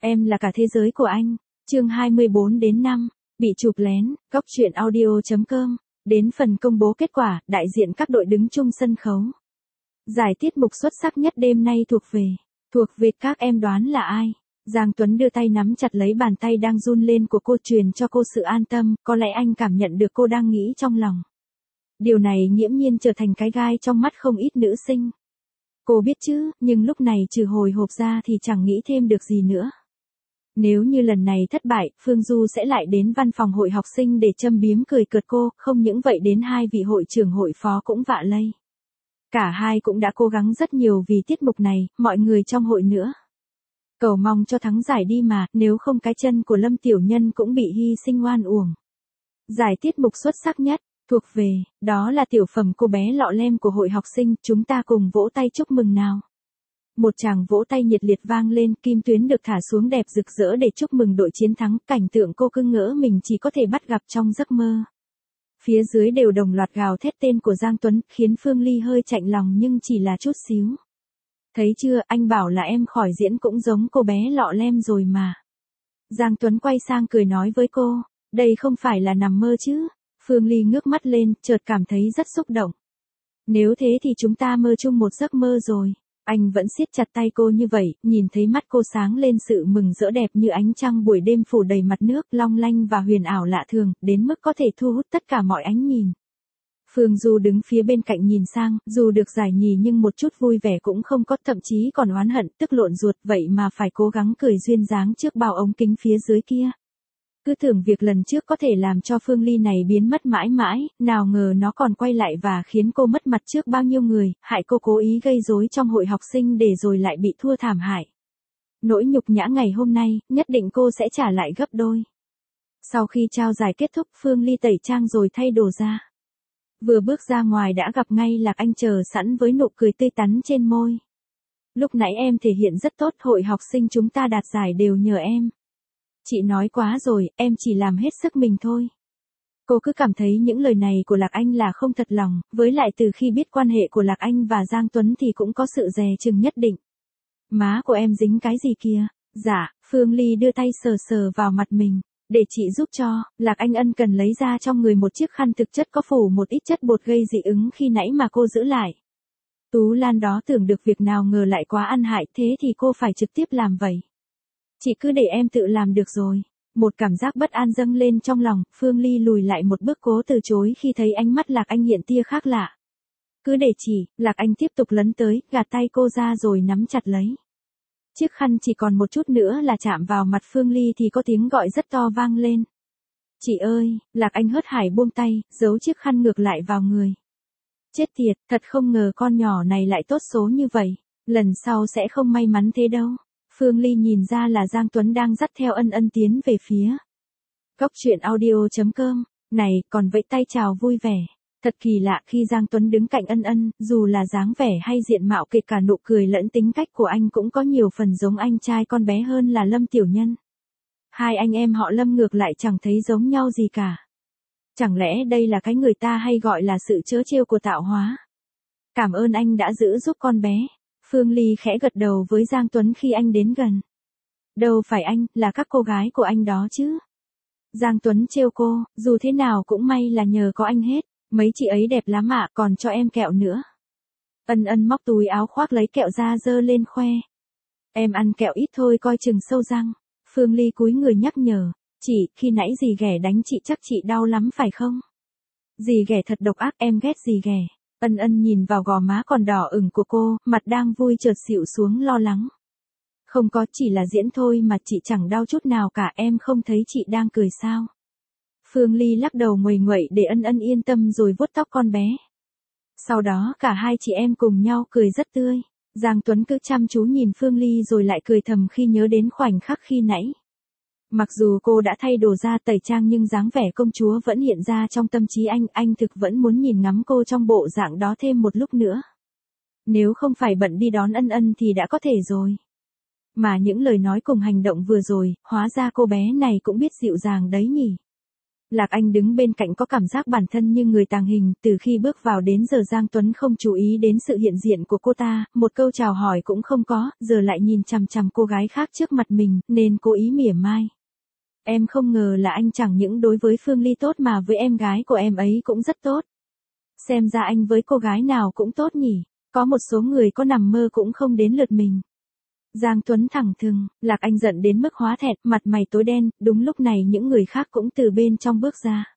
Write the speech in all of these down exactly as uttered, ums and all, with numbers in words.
Em là cả thế giới của anh. Chương hai mươi bốn đến năm, bị chụp lén, góc truyện audio chấm com. Đến phần công bố kết quả, đại diện các đội đứng chung sân khấu. Giải tiết mục xuất sắc nhất đêm nay thuộc về, thuộc về các em đoán là ai? Giang Tuấn đưa tay nắm chặt lấy bàn tay đang run lên của cô, truyền cho cô sự an tâm, có lẽ anh cảm nhận được cô đang nghĩ trong lòng. Điều này nghiễm nhiên trở thành cái gai trong mắt không ít nữ sinh. Cô biết chứ, nhưng lúc này trừ hồi hộp ra thì chẳng nghĩ thêm được gì nữa. Nếu như lần này thất bại, Phương Du sẽ lại đến văn phòng hội học sinh để châm biếm cười cợt cô, không những vậy đến hai vị hội trưởng hội phó cũng vạ lây. Cả hai cũng đã cố gắng rất nhiều vì tiết mục này, mọi người trong hội nữa. Cầu mong cho thắng giải đi mà, nếu không cái chân của Lâm Tiểu Nhân cũng bị hy sinh oan uổng. Giải tiết mục xuất sắc nhất, thuộc về, đó là tiểu phẩm Cô bé lọ lem của hội học sinh, chúng ta cùng vỗ tay chúc mừng nào. Một tràng vỗ tay nhiệt liệt vang lên, kim tuyến được thả xuống đẹp rực rỡ để chúc mừng đội chiến thắng, cảnh tượng cô cứ ngỡ mình chỉ có thể bắt gặp trong giấc mơ. Phía dưới đều đồng loạt gào thét tên của Giang Tuấn, khiến Phương Ly hơi chạnh lòng nhưng chỉ là chút xíu. Thấy chưa, anh bảo là em khỏi diễn cũng giống cô bé lọ lem rồi mà. Giang Tuấn quay sang cười nói với cô, đây không phải là nằm mơ chứ. Phương Ly ngước mắt lên, chợt cảm thấy rất xúc động. Nếu thế thì chúng ta mơ chung một giấc mơ rồi. Anh vẫn siết chặt tay cô như vậy, nhìn thấy mắt cô sáng lên sự mừng rỡ đẹp như ánh trăng buổi đêm phủ đầy mặt nước, long lanh và huyền ảo lạ thường, đến mức có thể thu hút tất cả mọi ánh nhìn. Phương Du đứng phía bên cạnh nhìn sang, dù được giải nhì nhưng một chút vui vẻ cũng không có, thậm chí còn oán hận, tức lộn ruột, vậy mà phải cố gắng cười duyên dáng trước bao ống kính phía dưới kia. Cứ tưởng việc lần trước có thể làm cho Phương Ly này biến mất mãi mãi, nào ngờ nó còn quay lại và khiến cô mất mặt trước bao nhiêu người, hại cô cố ý gây rối trong hội học sinh để rồi lại bị thua thảm hại. Nỗi nhục nhã ngày hôm nay, nhất định cô sẽ trả lại gấp đôi. Sau khi trao giải kết thúc, Phương Ly tẩy trang rồi thay đồ ra. Vừa bước ra ngoài đã gặp ngay Lạc Anh chờ sẵn với nụ cười tươi tắn trên môi. Lúc nãy em thể hiện rất tốt, hội học sinh chúng ta đạt giải đều nhờ em. Chị nói quá rồi, em chỉ làm hết sức mình thôi. Cô cứ cảm thấy những lời này của Lạc Anh là không thật lòng, với lại từ khi biết quan hệ của Lạc Anh và Giang Tuấn thì cũng có sự dè chừng nhất định. Má của em dính cái gì kìa? Dạ, Phương Ly đưa tay sờ sờ vào mặt mình. Để chị giúp cho, Lạc Anh ân cần lấy ra trong người một chiếc khăn thực chất có phủ một ít chất bột gây dị ứng khi nãy mà cô giữ lại. Tú Lan đó tưởng được việc nào ngờ lại quá ăn hại, thế thì cô phải trực tiếp làm vậy. Chị cứ để em tự làm được rồi. Một cảm giác bất an dâng lên trong lòng, Phương Ly lùi lại một bước cố từ chối khi thấy ánh mắt Lạc Anh hiện tia khác lạ. Cứ để chị, Lạc Anh tiếp tục lấn tới, gạt tay cô ra rồi nắm chặt lấy. Chiếc khăn chỉ còn một chút nữa là chạm vào mặt Phương Ly thì có tiếng gọi rất to vang lên. Chị ơi, Lạc Anh hớt hải buông tay, giấu chiếc khăn ngược lại vào người. Chết tiệt, thật không ngờ con nhỏ này lại tốt số như vậy, lần sau sẽ không may mắn thế đâu. Phương Ly nhìn ra là Giang Tuấn đang dắt theo Ân Ân tiến về phía. Góc truyện audio chấm com, này, còn vẫy tay chào vui vẻ. Thật kỳ lạ khi Giang Tuấn đứng cạnh Ân Ân, dù là dáng vẻ hay diện mạo kể cả nụ cười lẫn tính cách của anh cũng có nhiều phần giống anh trai con bé hơn là Lâm Tiểu Nhân. Hai anh em họ Lâm ngược lại chẳng thấy giống nhau gì cả. Chẳng lẽ đây là cái người ta hay gọi là sự trớ trêu của tạo hóa? Cảm ơn anh đã giữ giúp con bé. Phương Ly khẽ gật đầu với Giang Tuấn khi anh đến gần. Đâu phải anh, là các cô gái của anh đó chứ. Giang Tuấn trêu cô, dù thế nào cũng may là nhờ có anh hết, mấy chị ấy đẹp lắm ạ, còn cho em kẹo nữa. Ân Ân móc túi áo khoác lấy kẹo ra dơ lên khoe. Em ăn kẹo ít thôi coi chừng sâu răng. Phương Ly cúi người nhắc nhở, chị, khi nãy dì ghẻ đánh chị chắc chị đau lắm phải không? Dì ghẻ thật độc ác, em ghét dì ghẻ. Ân Ân nhìn vào gò má còn đỏ ửng của cô, mặt đang vui chợt xịu xuống lo lắng. Không có, chỉ là diễn thôi mà, chị chẳng đau chút nào cả, em không thấy chị đang cười sao? Phương Ly lắc đầu nguầy nguậy để Ân Ân yên tâm rồi vuốt tóc con bé. Sau đó cả hai chị em cùng nhau cười rất tươi. Giang Tuấn cứ chăm chú nhìn Phương Ly rồi lại cười thầm khi nhớ đến khoảnh khắc khi nãy. Mặc dù cô đã thay đồ ra tẩy trang nhưng dáng vẻ công chúa vẫn hiện ra trong tâm trí anh, anh thực vẫn muốn nhìn ngắm cô trong bộ dạng đó thêm một lúc nữa. Nếu không phải bận đi đón Ân Ân thì đã có thể rồi. Mà những lời nói cùng hành động vừa rồi, hóa ra cô bé này cũng biết dịu dàng đấy nhỉ. Lạc Anh đứng bên cạnh có cảm giác bản thân như người tàng hình, từ khi bước vào đến giờ Giang Tuấn không chú ý đến sự hiện diện của cô ta, một câu chào hỏi cũng không có, giờ lại nhìn chằm chằm cô gái khác trước mặt mình, nên cố ý mỉa mai. Em không ngờ là anh chẳng những đối với Phương Ly tốt mà với em gái của em ấy cũng rất tốt. Xem ra anh với cô gái nào cũng tốt nhỉ, có một số người có nằm mơ cũng không đến lượt mình. Giang Tuấn thẳng thừng, Lạc Anh giận đến mức hóa thẹn, mặt mày tối đen, đúng lúc này những người khác cũng từ bên trong bước ra.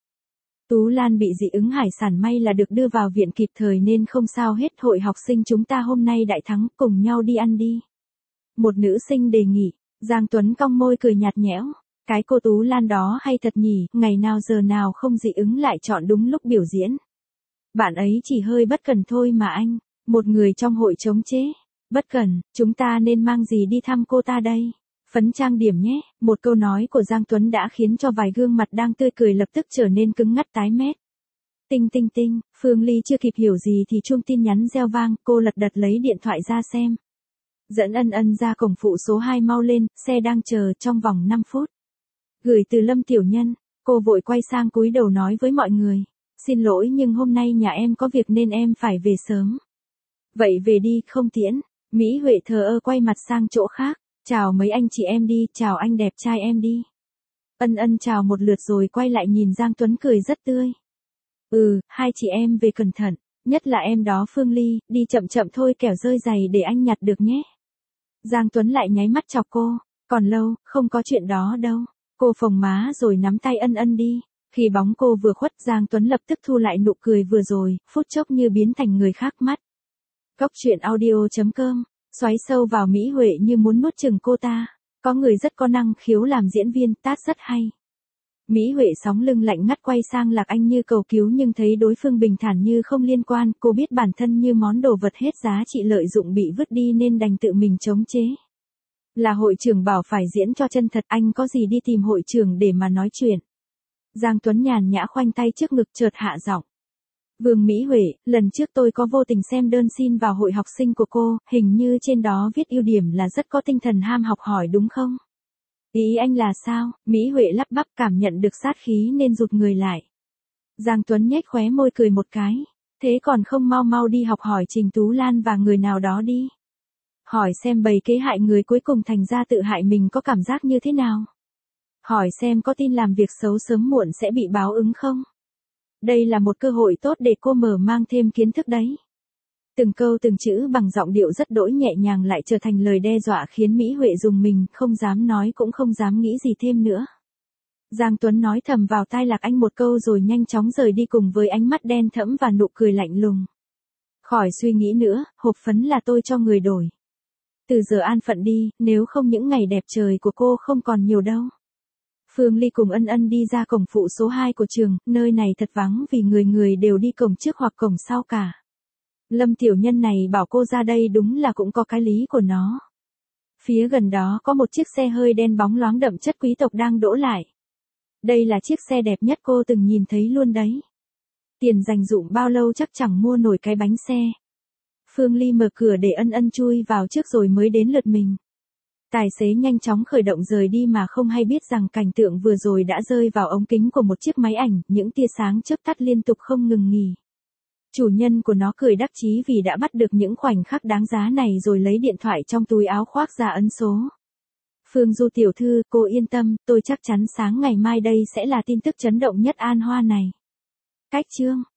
Tú Lan bị dị ứng hải sản, may là được đưa vào viện kịp thời nên không sao hết. Hội học sinh chúng ta hôm nay đại thắng, cùng nhau đi ăn đi. Một nữ sinh đề nghị, Giang Tuấn cong môi cười nhạt nhẽo. Cái cô Tú Lan đó hay thật nhỉ, ngày nào giờ nào không dị ứng lại chọn đúng lúc biểu diễn. Bạn ấy chỉ hơi bất cẩn thôi mà anh, một người trong hội chống chế. Bất cẩn, chúng ta nên mang gì đi thăm cô ta đây? Phấn trang điểm nhé. Một câu nói của Giang Tuấn đã khiến cho vài gương mặt đang tươi cười lập tức trở nên cứng ngắt tái mét. Tinh tinh tinh, Phương Ly chưa kịp hiểu gì thì chuông tin nhắn reo vang, cô lật đật lấy điện thoại ra xem. Dẫn Ân Ân ra cổng phụ số hai, mau lên, xe đang chờ trong vòng năm phút. Gửi từ Lâm Tiểu Nhân, cô vội quay sang cúi đầu nói với mọi người. Xin lỗi nhưng hôm nay nhà em có việc nên em phải về sớm. Vậy về đi, không tiễn. Mỹ Huệ thờ ơ quay mặt sang chỗ khác. Chào mấy anh chị em đi, chào anh đẹp trai em đi. Ân Ân chào một lượt rồi quay lại nhìn Giang Tuấn cười rất tươi. Ừ, hai chị em về cẩn thận, nhất là em đó Phương Ly, đi chậm chậm thôi kẻo rơi giày để anh nhặt được nhé. Giang Tuấn lại nháy mắt chọc cô, còn lâu, không có chuyện đó đâu. Cô phồng má rồi nắm tay Ân Ân đi. Khi bóng cô vừa khuất, Giang Tuấn lập tức thu lại nụ cười vừa rồi, phút chốc như biến thành người khác mắt. Cốc truyện audio chấm com, xoáy sâu vào Mỹ Huệ như muốn nuốt chửng cô ta. Có người rất có năng khiếu làm diễn viên, tát rất hay. Mỹ Huệ sóng lưng lạnh ngắt quay sang Lạc Anh như cầu cứu nhưng thấy đối phương bình thản như không liên quan, cô biết bản thân như món đồ vật hết giá trị lợi dụng bị vứt đi nên đành tự mình chống chế. Là hội trưởng bảo phải diễn cho chân thật, anh có gì đi tìm hội trưởng để mà nói chuyện. Giang Tuấn nhàn nhã khoanh tay trước ngực chợt hạ giọng. Vương Mỹ Huệ, lần trước tôi có vô tình xem đơn xin vào hội học sinh của cô, hình như trên đó viết ưu điểm là rất có tinh thần ham học hỏi đúng không? Ý anh là sao? Mỹ Huệ lắp bắp cảm nhận được sát khí nên rụt người lại. Giang Tuấn nhếch khóe môi cười một cái. Thế còn không mau mau đi học hỏi Trình Tú Lan và người nào đó đi. Hỏi xem bầy kế hại người cuối cùng thành ra tự hại mình có cảm giác như thế nào. Hỏi xem có tin làm việc xấu sớm muộn sẽ bị báo ứng không? Đây là một cơ hội tốt để cô mở mang thêm kiến thức đấy. Từng câu từng chữ bằng giọng điệu rất đỗi nhẹ nhàng lại trở thành lời đe dọa khiến Mỹ Huệ rùng mình, không dám nói cũng không dám nghĩ gì thêm nữa. Giang Tuấn nói thầm vào tai Lạc Anh một câu rồi nhanh chóng rời đi cùng với ánh mắt đen thẫm và nụ cười lạnh lùng. Khỏi suy nghĩ nữa, hộp phấn là tôi cho người đổi. Từ giờ an phận đi, nếu không những ngày đẹp trời của cô không còn nhiều đâu. Phương Ly cùng Ân Ân đi ra cổng phụ số hai của trường, nơi này thật vắng vì người người đều đi cổng trước hoặc cổng sau cả. Lâm Tiểu Nhân này bảo cô ra đây đúng là cũng có cái lý của nó. Phía gần đó có một chiếc xe hơi đen bóng loáng đậm chất quý tộc đang đỗ lại. Đây là chiếc xe đẹp nhất cô từng nhìn thấy luôn đấy. Tiền dành dụm bao lâu chắc chẳng mua nổi cái bánh xe. Phương Ly mở cửa để Ân Ân chui vào trước rồi mới đến lượt mình. Tài xế nhanh chóng khởi động rời đi mà không hay biết rằng cảnh tượng vừa rồi đã rơi vào ống kính của một chiếc máy ảnh, những tia sáng chớp tắt liên tục không ngừng nghỉ. Chủ nhân của nó cười đắc chí vì đã bắt được những khoảnh khắc đáng giá này rồi lấy điện thoại trong túi áo khoác ra ấn số. Phương Du tiểu thư, cô yên tâm, tôi chắc chắn sáng ngày mai đây sẽ là tin tức chấn động nhất An Hoa này. Cách chương